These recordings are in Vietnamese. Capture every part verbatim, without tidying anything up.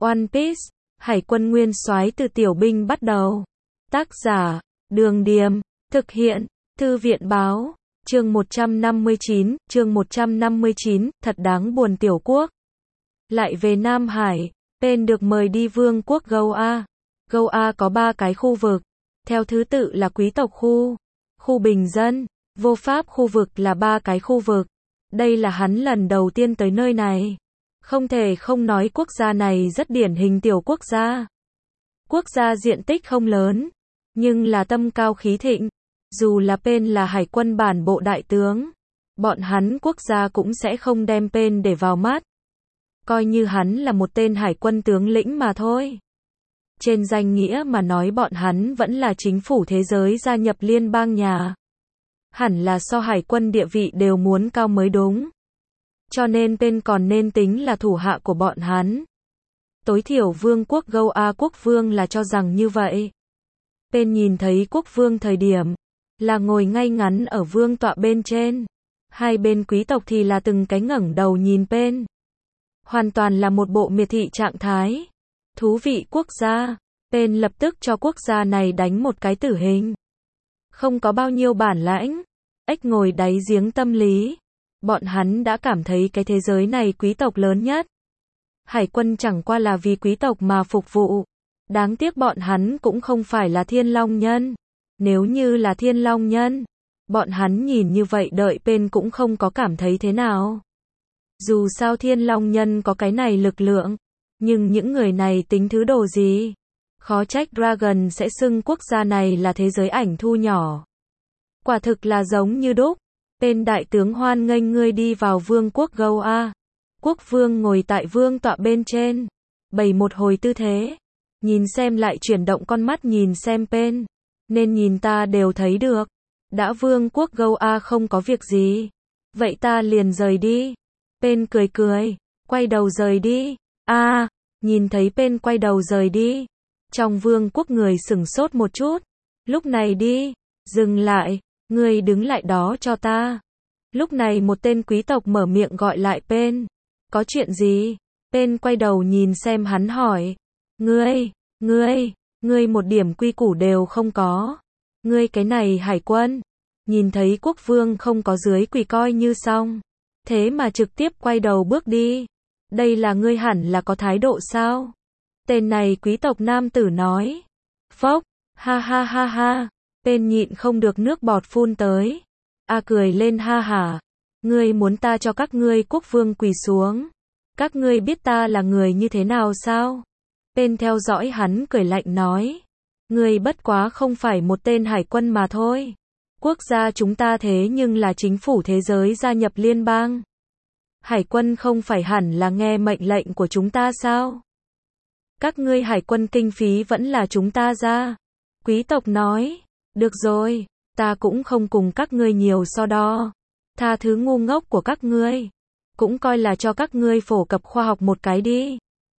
One Piece, Hải quân nguyên soái từ tiểu binh bắt đầu. Tác giả, Đường Điềm, thực hiện, Thư viện báo, chương một trăm năm mươi chín, chương một trăm năm mươi chín, thật đáng buồn tiểu quốc. Lại về Nam Hải, Pain được mời đi vương quốc Goa. Goa có ba cái khu vực, theo thứ tự là quý tộc khu, khu bình dân, vô pháp khu vực là ba cái khu vực. Đây là hắn lần đầu tiên tới nơi này. Không thể không nói quốc gia này rất điển hình tiểu quốc gia. Quốc gia diện tích không lớn, nhưng là tâm cao khí thịnh. Dù là Pain là hải quân bản bộ đại tướng, bọn hắn quốc gia cũng sẽ không đem Pain để vào mắt. Coi như hắn là một tên hải quân tướng lĩnh mà thôi. Trên danh nghĩa mà nói bọn hắn vẫn là chính phủ thế giới gia nhập liên bang nhà. Hẳn là so hải quân địa vị đều muốn cao mới đúng. Cho nên Pain còn nên tính là thủ hạ của bọn hắn. Tối thiểu vương quốc Goa quốc vương là cho rằng như vậy. Pain nhìn thấy quốc vương thời điểm là ngồi ngay ngắn ở vương tọa bên trên. Hai bên quý tộc thì là từng cái ngẩng đầu nhìn Pain. Hoàn toàn là một bộ miệt thị trạng thái. Thú vị quốc gia. Pain lập tức cho quốc gia này đánh một cái tử hình. Không có bao nhiêu bản lãnh. Ếch ngồi đáy giếng tâm lý. Bọn hắn đã cảm thấy cái thế giới này quý tộc lớn nhất. Hải quân chẳng qua là vì quý tộc mà phục vụ. Đáng tiếc bọn hắn cũng không phải là thiên long nhân. Nếu như là thiên long nhân, bọn hắn nhìn như vậy đợi Pain cũng không có cảm thấy thế nào. Dù sao thiên long nhân có cái này lực lượng, nhưng những người này tính thứ đồ gì? Khó trách Dragon sẽ xưng quốc gia này là thế giới ảnh thu nhỏ. Quả thực là giống như đúc. Pain đại tướng hoan nghênh ngươi đi vào vương quốc Goa. Quốc vương ngồi tại vương tọa bên trên, bày một hồi tư thế, nhìn xem lại chuyển động con mắt nhìn xem Pain. Nên nhìn ta đều thấy được. Đã vương quốc Goa không có việc gì, vậy ta liền rời đi. Pain cười cười, quay đầu rời đi. A, à, nhìn thấy Pain quay đầu rời đi, trong vương quốc người sửng sốt một chút. Lúc này đi, dừng lại, ngươi đứng lại đó cho ta. Lúc này một tên quý tộc mở miệng gọi lại Pain. Có chuyện gì? Pain quay đầu nhìn xem hắn hỏi. Ngươi, ngươi, ngươi một điểm quy củ đều không có. Ngươi cái này hải quân. Nhìn thấy quốc vương không có dưới quỳ coi như xong. Thế mà trực tiếp quay đầu bước đi. Đây là ngươi hẳn là có thái độ sao? Tên này quý tộc nam tử nói. Phốc, ha ha ha ha. Pain nhịn không được nước bọt phun tới. A cười lên ha hả. Ngươi muốn ta cho các ngươi quốc vương quỳ xuống. Các ngươi biết ta là người như thế nào sao? Pain theo dõi hắn cười lạnh nói. Ngươi bất quá không phải một tên hải quân mà thôi. Quốc gia chúng ta thế nhưng là chính phủ thế giới gia nhập liên bang. Hải quân không phải hẳn là nghe mệnh lệnh của chúng ta sao? Các ngươi hải quân kinh phí vẫn là chúng ta ra. Quý tộc nói. Được rồi, ta cũng không cùng các ngươi nhiều so đo. Tha thứ ngu ngốc của các ngươi. Cũng coi là cho các ngươi phổ cập khoa học một cái đi.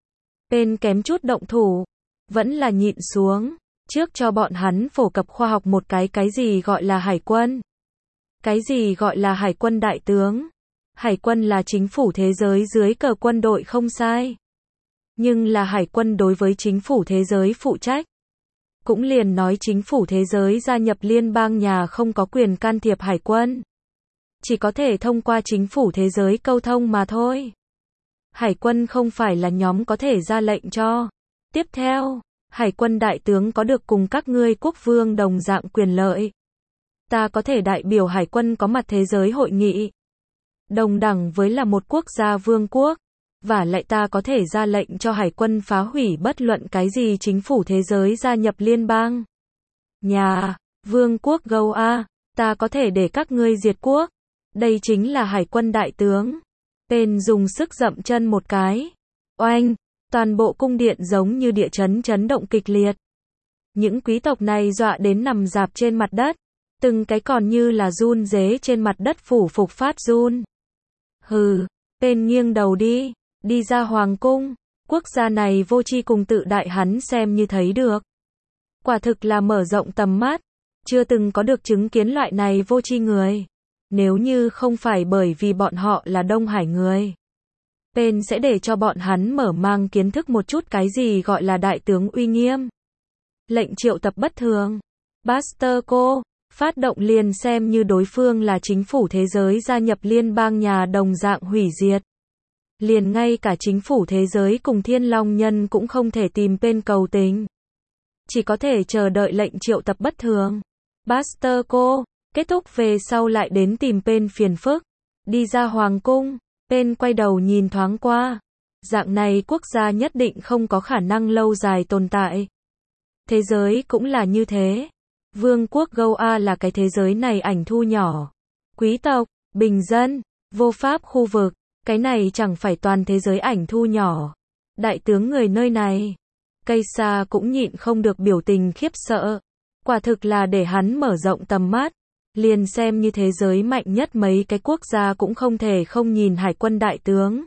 Pain kém chút động thủ. Vẫn là nhịn xuống. Trước cho bọn hắn phổ cập khoa học một cái cái gì gọi là hải quân. Cái gì gọi là hải quân đại tướng. Hải quân là chính phủ thế giới dưới cờ quân đội không sai. Nhưng là hải quân đối với chính phủ thế giới phụ trách. Cũng liền nói chính phủ thế giới gia nhập liên bang nhà không có quyền can thiệp hải quân. Chỉ có thể thông qua chính phủ thế giới câu thông mà thôi. Hải quân không phải là nhóm có thể ra lệnh cho. Tiếp theo, hải quân đại tướng có được cùng các ngươi quốc vương đồng dạng quyền lợi. Ta có thể đại biểu hải quân có mặt thế giới hội nghị. Đồng đẳng với là một quốc gia vương quốc. Và lại ta có thể ra lệnh cho hải quân phá hủy bất luận cái gì chính phủ thế giới gia nhập liên bang. Nhà, vương quốc Goa, ta có thể để các ngươi diệt quốc. Đây chính là hải quân đại tướng. Pain dùng sức dậm chân một cái. Oanh, toàn bộ cung điện giống như địa chấn chấn động kịch liệt. Những quý tộc này dọa đến nằm rạp trên mặt đất. Từng cái còn như là run rế trên mặt đất phủ phục phát run. Hừ, Pain nghiêng đầu đi. Đi ra hoàng cung. Quốc gia này vô tri cùng tự đại hắn xem như thấy được. Quả thực là mở rộng tầm mắt. Chưa từng có được chứng kiến loại này vô tri người. Nếu như không phải bởi vì bọn họ là Đông Hải người. Pen sẽ để cho bọn hắn mở mang kiến thức một chút cái gì gọi là đại tướng uy nghiêm. Lệnh triệu tập bất thường. Buster Co. phát động liền xem như đối phương là chính phủ thế giới gia nhập liên bang nhà đồng dạng hủy diệt. Liền ngay cả chính phủ thế giới cùng Thiên Long Nhân cũng không thể tìm Pen cầu tình. Chỉ có thể chờ đợi lệnh triệu tập bất thường. Buster Co. kết thúc về sau lại đến tìm Pen phiền phức. Đi ra hoàng cung, Pen quay đầu nhìn thoáng qua. Dạng này quốc gia nhất định không có khả năng lâu dài tồn tại. Thế giới cũng là như thế. Vương quốc Goa là cái thế giới này ảnh thu nhỏ. Quý tộc, bình dân, vô pháp khu vực. Cái này chẳng phải toàn thế giới ảnh thu nhỏ. Đại tướng người nơi này. Kaysa cũng nhịn không được biểu tình khiếp sợ. Quả thực là để hắn mở rộng tầm mắt. Liền xem như thế giới mạnh nhất mấy cái quốc gia cũng không thể không nhìn hải quân đại tướng.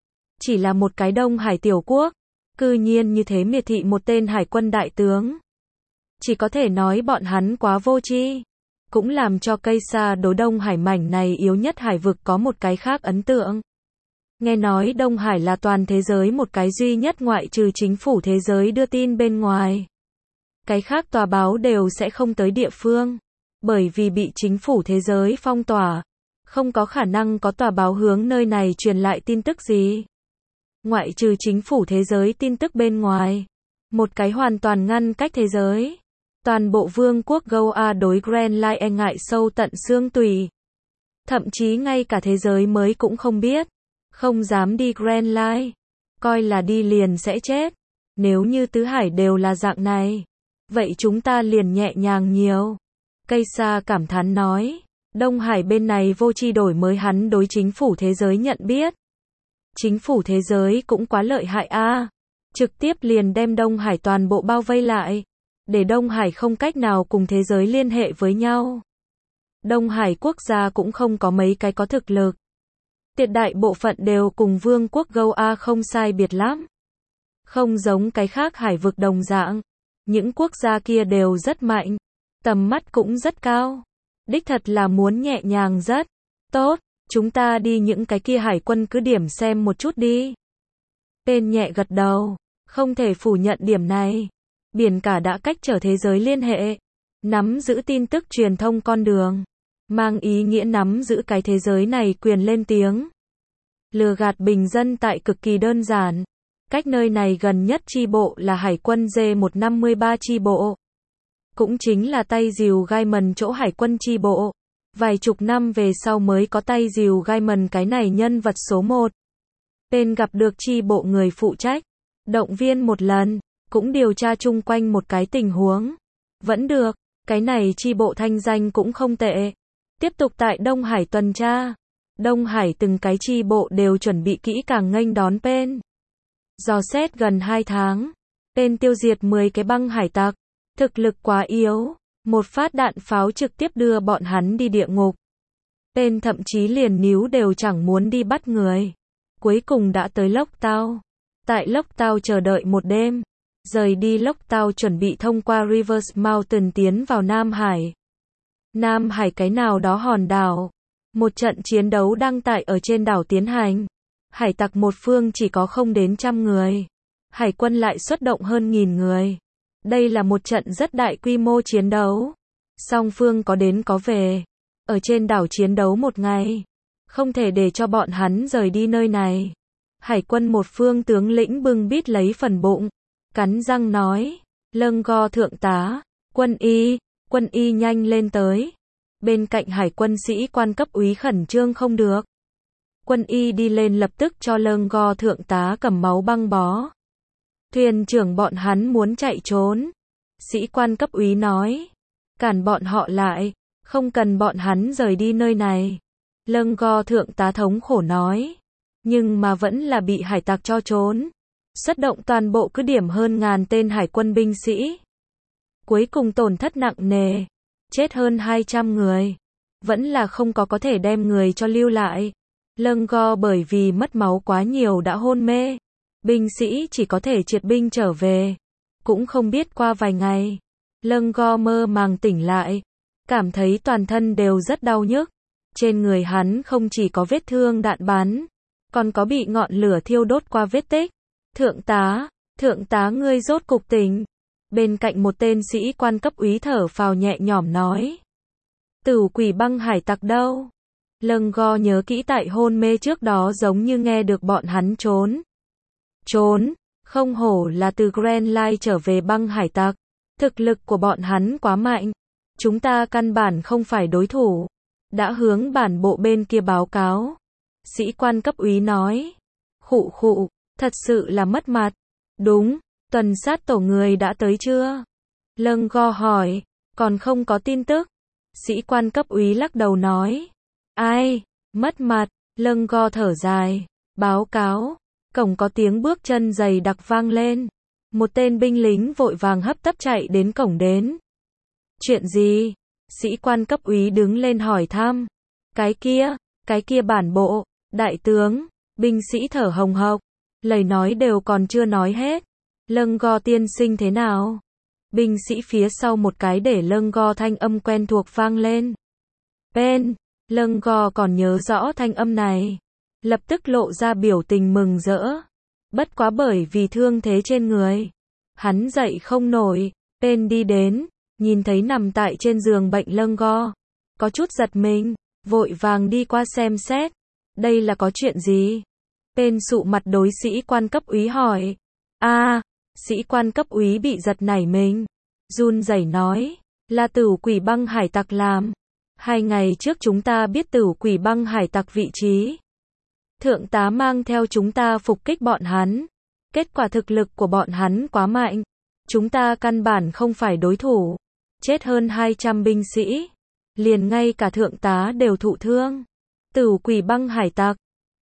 Chỉ là một cái Đông Hải tiểu quốc. Cư nhiên như thế miệt thị một tên hải quân đại tướng. Chỉ có thể nói bọn hắn quá vô tri. Cũng làm cho Kaysa đối Đông Hải mảnh này yếu nhất hải vực có một cái khác ấn tượng. Nghe nói Đông Hải là toàn thế giới một cái duy nhất ngoại trừ chính phủ thế giới đưa tin bên ngoài. Cái khác tòa báo đều sẽ không tới địa phương. Bởi vì bị chính phủ thế giới phong tỏa. Không có khả năng có tòa báo hướng nơi này truyền lại tin tức gì. Ngoại trừ chính phủ thế giới tin tức bên ngoài. Một cái hoàn toàn ngăn cách thế giới. Toàn bộ vương quốc Goa đối Grand Line e ngại sâu tận xương tủy. Thậm chí ngay cả thế giới mới cũng không biết. Không dám đi Grand Line. Coi là đi liền sẽ chết. Nếu như tứ hải đều là dạng này. Vậy chúng ta liền nhẹ nhàng nhiều. Kaysa cảm thán nói. Đông Hải bên này vô tri đổi mới hắn đối chính phủ thế giới nhận biết. Chính phủ thế giới cũng quá lợi hại a. À. Trực tiếp liền đem Đông Hải toàn bộ bao vây lại. Để Đông Hải không cách nào cùng thế giới liên hệ với nhau. Đông Hải quốc gia cũng không có mấy cái có thực lực. Tuyệt đại bộ phận đều cùng vương quốc Goa không sai biệt lắm. Không giống cái khác hải vực đồng dạng. Những quốc gia kia đều rất mạnh. Tầm mắt cũng rất cao. Đích thật là muốn nhẹ nhàng rất tốt. Chúng ta đi những cái kia hải quân cứ điểm xem một chút đi. Pen nhẹ gật đầu. Không thể phủ nhận điểm này. Biển cả đã cách trở thế giới liên hệ. Nắm giữ tin tức truyền thông con đường. Mang ý nghĩa nắm giữ cái thế giới này quyền lên tiếng. Lừa gạt bình dân tại cực kỳ đơn giản. Cách nơi này gần nhất chi bộ là hải quân D một trăm năm mươi ba chi bộ. Cũng chính là tay dìu gai mần chỗ hải quân chi bộ. Vài chục năm về sau mới có tay dìu gai mần cái này nhân vật số một. Pen gặp được chi bộ người phụ trách. Động viên một lần. Cũng điều tra chung quanh một cái tình huống. Vẫn được. Cái này chi bộ thanh danh cũng không tệ. Tiếp tục tại Đông Hải tuần tra. Đông Hải từng cái chi bộ đều chuẩn bị kỹ càng nghênh đón Pen. Dò xét gần hai tháng. Pen tiêu diệt mười cái băng hải tặc. Thực lực quá yếu. Một phát đạn pháo trực tiếp đưa bọn hắn đi địa ngục. Pen thậm chí liền níu đều chẳng muốn đi bắt người. Cuối cùng đã tới Lốc Tao. Tại Lốc Tao chờ đợi một đêm. Rời đi Lốc Tao chuẩn bị thông qua Rivers Mountain tiến vào Nam Hải. Nam Hải cái nào đó hòn đảo. Một trận chiến đấu đang tại ở trên đảo tiến hành. Hải tặc một phương chỉ có không đến trăm người. Hải quân lại xuất động hơn nghìn người. Đây là một trận rất đại quy mô chiến đấu. Song phương có đến có về. Ở trên đảo chiến đấu một ngày. Không thể để cho bọn hắn rời đi nơi này. Hải quân một phương tướng lĩnh bưng bít lấy phần bụng. Cắn răng nói. Lâng go thượng tá. Quân y. Quân y nhanh lên tới. Bên cạnh hải quân sĩ quan cấp úy khẩn trương không được. Quân y đi lên lập tức cho lâng go thượng tá cầm máu băng bó. Thuyền trưởng bọn hắn muốn chạy trốn. Sĩ quan cấp úy nói. Cản bọn họ lại. Không cần bọn hắn rời đi nơi này. Lâng go thượng tá thống khổ nói. Nhưng mà vẫn là bị hải tặc cho trốn. Xuất động toàn bộ cứ điểm hơn ngàn tên hải quân binh sĩ. Cuối cùng tổn thất nặng nề. Chết hơn hai trăm người. Vẫn là không có có thể đem người cho lưu lại. Lâng go bởi vì mất máu quá nhiều đã hôn mê. Binh sĩ chỉ có thể triệt binh trở về. Cũng không biết qua vài ngày. Lâng go mơ màng tỉnh lại. Cảm thấy toàn thân đều rất đau nhức. Trên người hắn không chỉ có vết thương đạn bắn. còn có bị ngọn lửa thiêu đốt qua vết tích. Thượng tá, thượng tá ngươi rốt cục tỉnh. Bên cạnh một tên sĩ quan cấp úy thở phào nhẹ nhõm nói. Tử quỷ băng hải tặc đâu? Lâng go nhớ kỹ tại hôn mê trước đó giống như nghe được bọn hắn trốn. Trốn, không hổ là từ Grand Line trở về băng hải tặc. Thực lực của bọn hắn quá mạnh. Chúng ta căn bản không phải đối thủ. Đã hướng bản bộ bên kia báo cáo. Sĩ quan cấp úy nói. Khụ khụ, thật sự là mất mặt. Đúng, tuần sát tổ người đã tới chưa? Lâng go hỏi, còn không có tin tức. Sĩ quan cấp úy lắc đầu nói. Ai, mất mặt, Lâng go thở dài. Báo cáo, cổng có tiếng bước chân dày đặc vang lên. Một tên binh lính vội vàng hấp tấp chạy đến cổng đến. Chuyện gì? Sĩ quan cấp úy đứng lên hỏi thăm. Cái kia, cái kia bản bộ, đại tướng, binh sĩ thở hồng hộc. Lời nói đều còn chưa nói hết. Lâng go tiên sinh thế nào? Binh sĩ phía sau một cái để Lâng go thanh âm quen thuộc vang lên. Pen, Lâng go còn nhớ rõ thanh âm này. Lập tức lộ ra biểu tình mừng rỡ. Bất quá bởi vì thương thế trên người. Hắn dậy không nổi. Pen đi đến, nhìn thấy nằm tại trên giường bệnh Lâng go. Có chút giật mình, vội vàng đi qua xem xét. Đây là có chuyện gì? Pen sụ mặt đối sĩ quan cấp úy hỏi. A, à, sĩ quan cấp úy bị giật nảy mình. Run rẩy nói, là tử quỷ băng hải tặc làm. Hai ngày trước chúng ta biết tử quỷ băng hải tặc vị trí. Thượng tá mang theo chúng ta phục kích bọn hắn. Kết quả thực lực của bọn hắn quá mạnh. Chúng ta căn bản không phải đối thủ. Chết hơn hai trăm binh sĩ. Liền ngay cả thượng tá đều thụ thương. Tử quỷ băng hải tặc.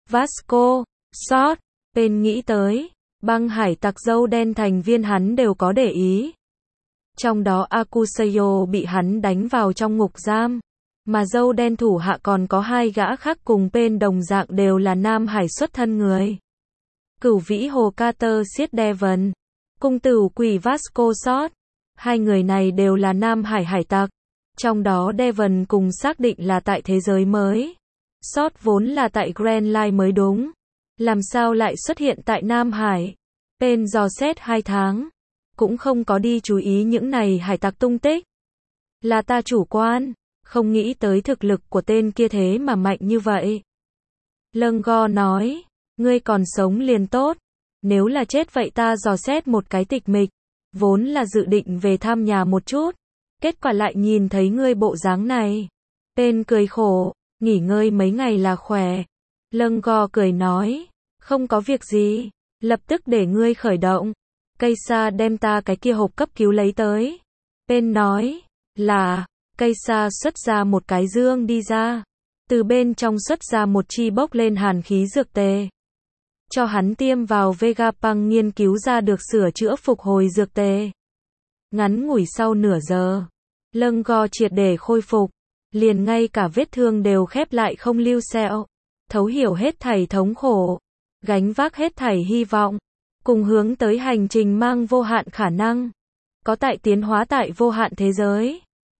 Vasco, Sot, Pen nghĩ tới. Băng hải tặc dâu đen thành viên hắn đều có để ý. Trong đó Akusayo bị hắn đánh vào trong ngục giam. Mà dâu đen thủ hạ còn có hai gã khác cùng Pen đồng dạng đều là Nam Hải xuất thân người. Cửu vĩ hồ Carter Siết Devon. Cung tử quỷ Vasco Sot. Hai người này đều là Nam Hải hải tặc. Trong đó Devon cùng xác định là tại thế giới mới. Sot vốn là tại Grand Line mới đúng. Làm sao lại xuất hiện tại Nam Hải? Pen dò xét hai tháng. Cũng không có đi chú ý những này hải tặc tung tích. Là ta chủ quan. Không nghĩ tới thực lực của tên kia thế mà mạnh như vậy. Lâng go nói. Ngươi còn sống liền tốt. Nếu là chết vậy ta dò xét một cái tịch mịch. Vốn là dự định về thăm nhà một chút. Kết quả lại nhìn thấy ngươi bộ dáng này. Pen cười khổ. Nghỉ ngơi mấy ngày là khỏe. Lâng go cười nói. Không có việc gì. Lập tức để ngươi khởi động. Cây sa đem ta cái kia hộp cấp cứu lấy tới. Pen nói. Là. Cây sa xuất ra một cái dương đi ra. Từ bên trong xuất ra một chi bốc lên hàn khí dược tề. Cho hắn tiêm vào Vegapunk nghiên cứu ra được sửa chữa phục hồi dược tề. Ngắn ngủi sau nửa giờ. Lâng go triệt để khôi phục. Liền ngay cả vết thương đều khép lại không lưu sẹo. Thấu hiểu hết thảy thống khổ. Gánh vác hết thảy hy vọng. Cùng hướng tới hành trình mang vô hạn khả năng. Có tại tiến hóa tại vô hạn thế giới.